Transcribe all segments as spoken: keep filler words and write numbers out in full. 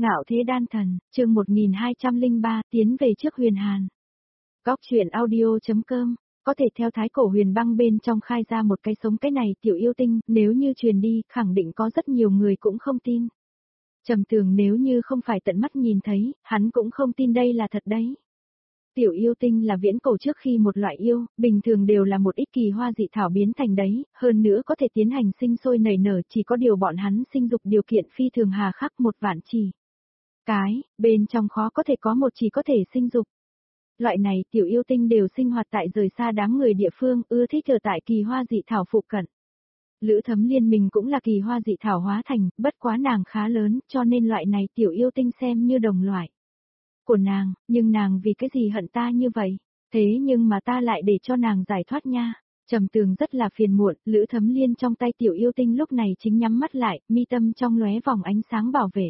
Ngạo thế đan thần, chương một nghìn hai trăm lẻ ba, tiến về trước Huyền Hàn. Góc truyện audio.com, có thể theo thái cổ huyền băng bên trong khai ra một cái sống cái này tiểu yêu tinh, nếu như truyền đi, khẳng định có rất nhiều người cũng không tin. Trầm Tường nếu như không phải tận mắt nhìn thấy, hắn cũng không tin đây là thật đấy. Tiểu yêu tinh là viễn cổ trước khi một loại yêu, bình thường đều là một ít kỳ hoa dị thảo biến thành đấy, hơn nữa có thể tiến hành sinh sôi nảy nở, chỉ có điều bọn hắn sinh dục điều kiện phi thường hà khắc một vạn chỉ. Cái, bên trong khó có thể có một chỉ có thể sinh dục. Loại này tiểu yêu tinh đều sinh hoạt tại rời xa đám người địa phương, ưa thích ở tại kỳ hoa dị thảo phụ cận. Lữ Thấm Liên mình cũng là kỳ hoa dị thảo hóa thành, bất quá nàng khá lớn, cho nên loại này tiểu yêu tinh xem như đồng loại của nàng, nhưng nàng vì cái gì hận ta như vậy? Thế nhưng mà ta lại để cho nàng giải thoát nha. Trầm Tường rất là phiền muộn, Lữ Thấm Liên trong tay tiểu yêu tinh lúc này chính nhắm mắt lại, mi tâm trong lóe vòng ánh sáng bảo vệ.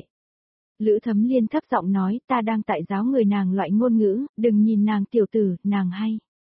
Lữ Thấm Liên thấp giọng nói, ta đang tại giáo người nàng loại ngôn ngữ, đừng nhìn nàng tiểu tử, nàng hay.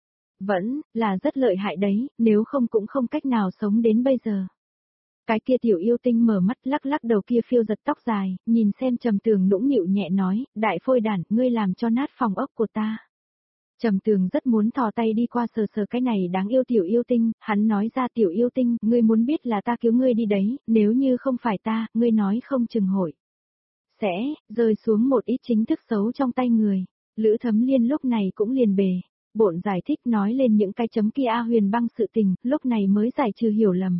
Vẫn, là rất lợi hại đấy, nếu không cũng không cách nào sống đến bây giờ. Cái kia tiểu yêu tinh mở mắt lắc lắc đầu kia phiêu giật tóc dài, nhìn xem Trầm Tường nũng nịu nhẹ nói, đại phôi đản, ngươi làm cho nát phòng ốc của ta. Trầm Tường rất muốn thò tay đi qua sờ sờ cái này đáng yêu tiểu yêu tinh, hắn nói ra tiểu yêu tinh, ngươi muốn biết là ta cứu ngươi đi đấy, nếu như không phải ta, ngươi nói không chừng hội. Sẽ, rơi xuống một ít chính thức xấu trong tay người. Lữ Thấm Liên lúc này cũng liền bề. Bộn giải thích nói lên những cái chấm kia A Huyền Băng sự tình, lúc này mới giải trừ hiểu lầm.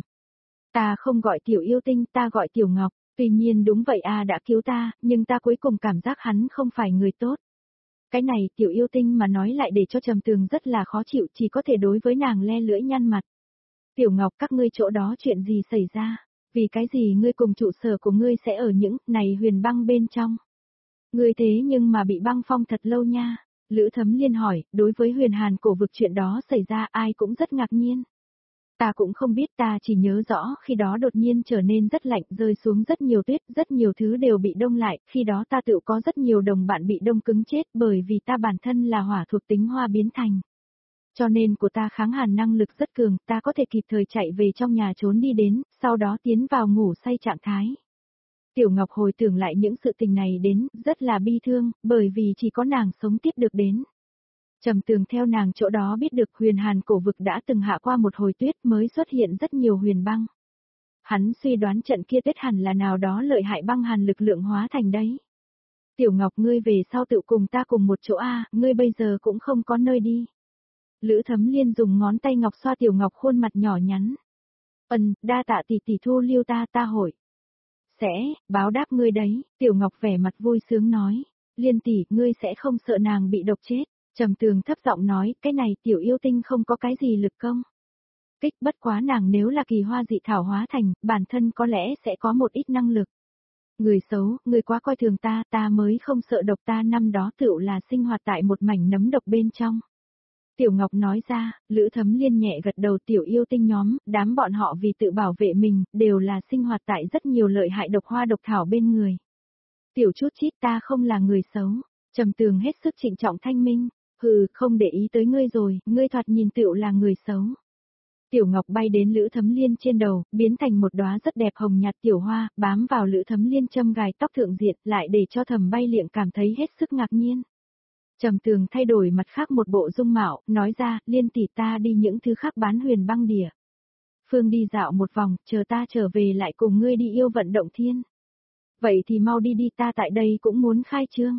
Ta không gọi tiểu yêu tinh, ta gọi tiểu ngọc, tuy nhiên đúng vậy A đã cứu ta, nhưng ta cuối cùng cảm giác hắn không phải người tốt. Cái này tiểu yêu tinh mà nói lại để cho Trầm Tường rất là khó chịu, chỉ có thể đối với nàng le lưỡi nhăn mặt. Tiểu ngọc, các ngươi chỗ đó chuyện gì xảy ra? Vì cái gì ngươi cùng trụ sở của ngươi sẽ ở những này huyền băng bên trong? Ngươi thế nhưng mà bị băng phong thật lâu nha. Lữ Thấm Liên hỏi, đối với Huyền Hàn cổ vực chuyện đó xảy ra ai cũng rất ngạc nhiên. Ta cũng không biết, ta chỉ nhớ rõ khi đó đột nhiên trở nên rất lạnh, rơi xuống rất nhiều tuyết, rất nhiều thứ đều bị đông lại, khi đó ta tự có rất nhiều đồng bạn bị đông cứng chết bởi vì ta bản thân là hỏa thuộc tính hoa biến thành. Cho nên của ta kháng hàn năng lực rất cường, ta có thể kịp thời chạy về trong nhà trốn đi đến, sau đó tiến vào ngủ say trạng thái. Tiểu Ngọc hồi tưởng lại những sự tình này đến, rất là bi thương, bởi vì chỉ có nàng sống tiếp được đến. Trầm Tường theo nàng chỗ đó biết được Huyền Hàn cổ vực đã từng hạ qua một hồi tuyết mới xuất hiện rất nhiều huyền băng. Hắn suy đoán trận kia tuyết hẳn là nào đó lợi hại băng hàn lực lượng hóa thành đấy. Tiểu Ngọc, ngươi về sau tự cùng ta cùng một chỗ a, ngươi bây giờ cũng không có nơi đi. Lữ Thấm Liên dùng ngón tay ngọc xoa Tiểu Ngọc khuôn mặt nhỏ nhắn. Ừm, đa tạ tỷ tỷ thu lưu ta, ta hội. Sẽ, báo đáp ngươi đấy, Tiểu Ngọc vẻ mặt vui sướng nói. Liên tỷ, ngươi sẽ không sợ nàng bị độc chết. Trầm Tường thấp giọng nói, cái này tiểu yêu tinh không có cái gì lực công. Kích, bất quá nàng nếu là kỳ hoa dị thảo hóa thành, bản thân có lẽ sẽ có một ít năng lực. Người xấu, người quá coi thường ta, ta mới không sợ độc, ta năm đó tựu là sinh hoạt tại một mảnh nấm độc bên trong. Tiểu Ngọc nói ra, Lữ Thấm Liên nhẹ gật đầu, tiểu yêu tinh nhóm, đám bọn họ vì tự bảo vệ mình, đều là sinh hoạt tại rất nhiều lợi hại độc hoa độc thảo bên người. Tiểu chút chít, ta không là người xấu. Trầm Tường hết sức trịnh trọng thanh minh, hừ, không để ý tới ngươi rồi, ngươi thoạt nhìn tựu là người xấu. Tiểu Ngọc bay đến Lữ Thấm Liên trên đầu, biến thành một đóa rất đẹp hồng nhạt tiểu hoa, bám vào Lữ Thấm Liên châm gài tóc thượng diện, lại để cho Thẩm Bay Liệng cảm thấy hết sức ngạc nhiên. Trầm Tường thay đổi mặt khác một bộ dung mạo, nói ra, Liên tỷ, ta đi những thứ khác bán huyền băng đỉa. Phương đi dạo một vòng, chờ ta trở về lại cùng ngươi đi yêu vận động thiên. Vậy thì mau đi đi, ta tại đây cũng muốn khai trương.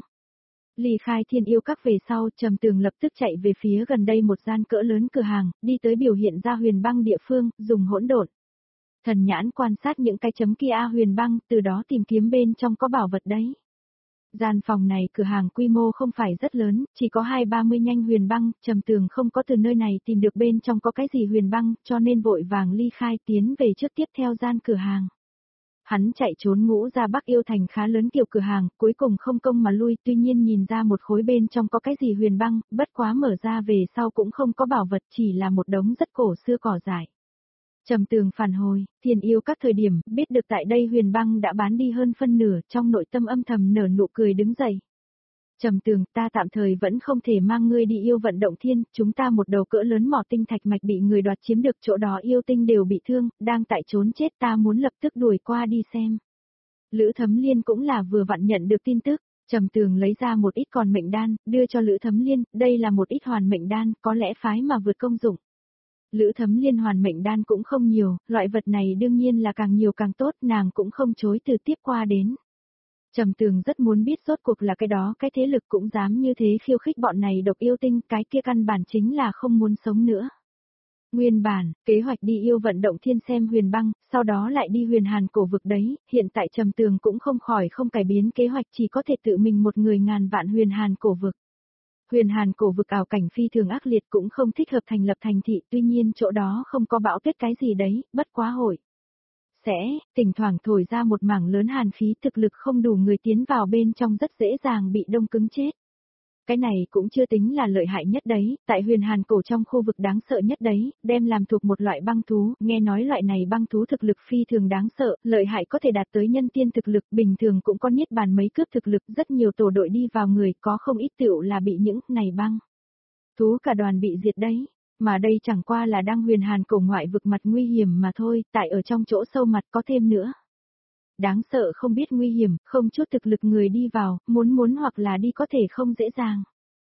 Ly khai Thiên Yêu Các về sau, Trầm Tường lập tức chạy về phía gần đây một gian cỡ lớn cửa hàng, đi tới biểu hiện ra huyền băng địa phương, dùng hỗn độn thần nhãn quan sát những cái chấm kia A huyền băng, từ đó tìm kiếm bên trong có bảo vật đấy. Gian phòng này cửa hàng quy mô không phải rất lớn, chỉ có hai ba mươi nhanh huyền băng, Trầm Tường không có từ nơi này tìm được bên trong có cái gì huyền băng, cho nên vội vàng ly khai tiến về trước tiếp theo gian cửa hàng. Hắn chạy trốn ngũ ra Bắc Yêu Thành khá lớn kiểu cửa hàng, cuối cùng không công mà lui, tuy nhiên nhìn ra một khối bên trong có cái gì huyền băng, bất quá mở ra về sau cũng không có bảo vật, chỉ là một đống rất cổ xưa cỏ dại. Trầm Tường phản hồi, Thiên Yêu Các thời điểm, biết được tại đây huyền băng đã bán đi hơn phân nửa, trong nội tâm âm thầm nở nụ cười đứng dậy. Trầm Tường, ta tạm thời vẫn không thể mang ngươi đi yêu vận động thiên, chúng ta một đầu cỡ lớn mỏ tinh thạch mạch bị người đoạt chiếm được, chỗ đó yêu tinh đều bị thương, đang tại trốn chết, ta muốn lập tức đuổi qua đi xem. Lữ Thấm Liên cũng là vừa vặn nhận được tin tức, Trầm Tường lấy ra một ít còn mệnh đan, đưa cho Lữ Thấm Liên, đây là một ít hoàn mệnh đan, có lẽ phái mà vượt công dụng. Lữ Thấm Liên hoàn mệnh đan cũng không nhiều, loại vật này đương nhiên là càng nhiều càng tốt, nàng cũng không chối từ tiếp qua đến. Trầm Tường rất muốn biết rốt cuộc là cái đó cái thế lực cũng dám như thế khiêu khích bọn này độc yêu tinh, cái kia căn bản chính là không muốn sống nữa. Nguyên bản, kế hoạch đi yêu vận động thiên xem huyền băng, sau đó lại đi huyền hàn cổ vực đấy, hiện tại Trầm Tường cũng không khỏi không cải biến kế hoạch, chỉ có thể tự mình một người ngàn vạn huyền hàn cổ vực. Huyền hàn cổ vực ảo cảnh phi thường ác liệt cũng không thích hợp thành lập thành thị, tuy nhiên chỗ đó không có bão tuyết cái gì đấy, bất quá hội. Sẽ, thỉnh thoảng thổi ra một mảng lớn hàn khí, thực lực không đủ người tiến vào bên trong rất dễ dàng bị đông cứng chết. Cái này cũng chưa tính là lợi hại nhất đấy, tại huyền hàn cổ trong khu vực đáng sợ nhất đấy, đem làm thuộc một loại băng thú, nghe nói loại này băng thú thực lực phi thường đáng sợ, lợi hại có thể đạt tới nhân tiên thực lực, bình thường cũng có niết bàn mấy cướp thực lực, rất nhiều tổ đội đi vào người, có không ít tựu là bị những này băng thú cả đoàn bị diệt đấy. Mà đây chẳng qua là đang huyền hàn cổ ngoại vực mặt nguy hiểm mà thôi, tại ở trong chỗ sâu mặt có thêm nữa. Đáng sợ không biết nguy hiểm, không chút thực lực người đi vào, muốn muốn hoặc là đi có thể không dễ dàng.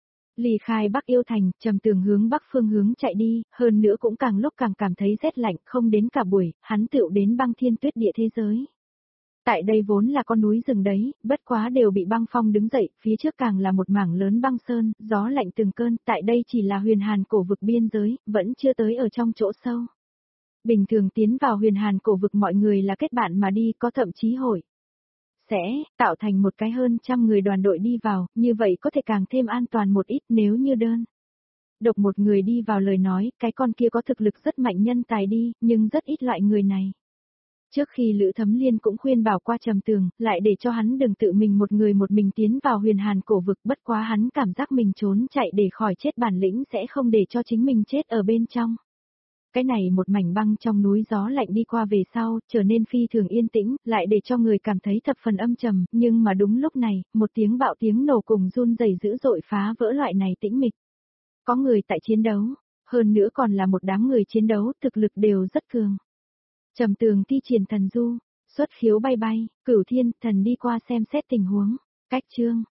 Lì khai Bắc Yêu Thành, Trầm Tường hướng Bắc phương hướng chạy đi, hơn nữa cũng càng lúc càng cảm thấy rét lạnh, không đến cả buổi, hắn tựu đến băng thiên tuyết địa thế giới. Tại đây vốn là con núi rừng đấy, bất quá đều bị băng phong đứng dậy, phía trước càng là một mảng lớn băng sơn, gió lạnh từng cơn, tại đây chỉ là huyền hàn cổ vực biên giới, vẫn chưa tới ở trong chỗ sâu. Bình thường tiến vào huyền hàn cổ vực mọi người là kết bạn mà đi, có thậm chí hội. Sẽ, tạo thành một cái hơn trăm người đoàn đội đi vào, như vậy có thể càng thêm an toàn một ít nếu như đơn. Độc một người đi vào lời nói, cái con kia có thực lực rất mạnh nhân tài đi, nhưng rất ít loại người này. Trước khi Lữ Thấm Liên cũng khuyên bảo qua Trầm Tường, lại để cho hắn đừng tự mình một người một mình tiến vào huyền hàn cổ vực, bất quá hắn cảm giác mình trốn chạy để khỏi chết bản lĩnh sẽ không để cho chính mình chết ở bên trong. Cái này một mảnh băng trong núi gió lạnh đi qua về sau, trở nên phi thường yên tĩnh, lại để cho người cảm thấy thập phần âm trầm, nhưng mà đúng lúc này, một tiếng bạo tiếng nổ cùng run rẩy dữ dội phá vỡ loại này tĩnh mịch. Có người tại chiến đấu, hơn nữa còn là một đám người chiến đấu, thực lực đều rất cường. Trầm Tường thi triển thần du, xuất khiếu bay bay, Cửu Thiên, thần đi qua xem xét tình huống, cách chương.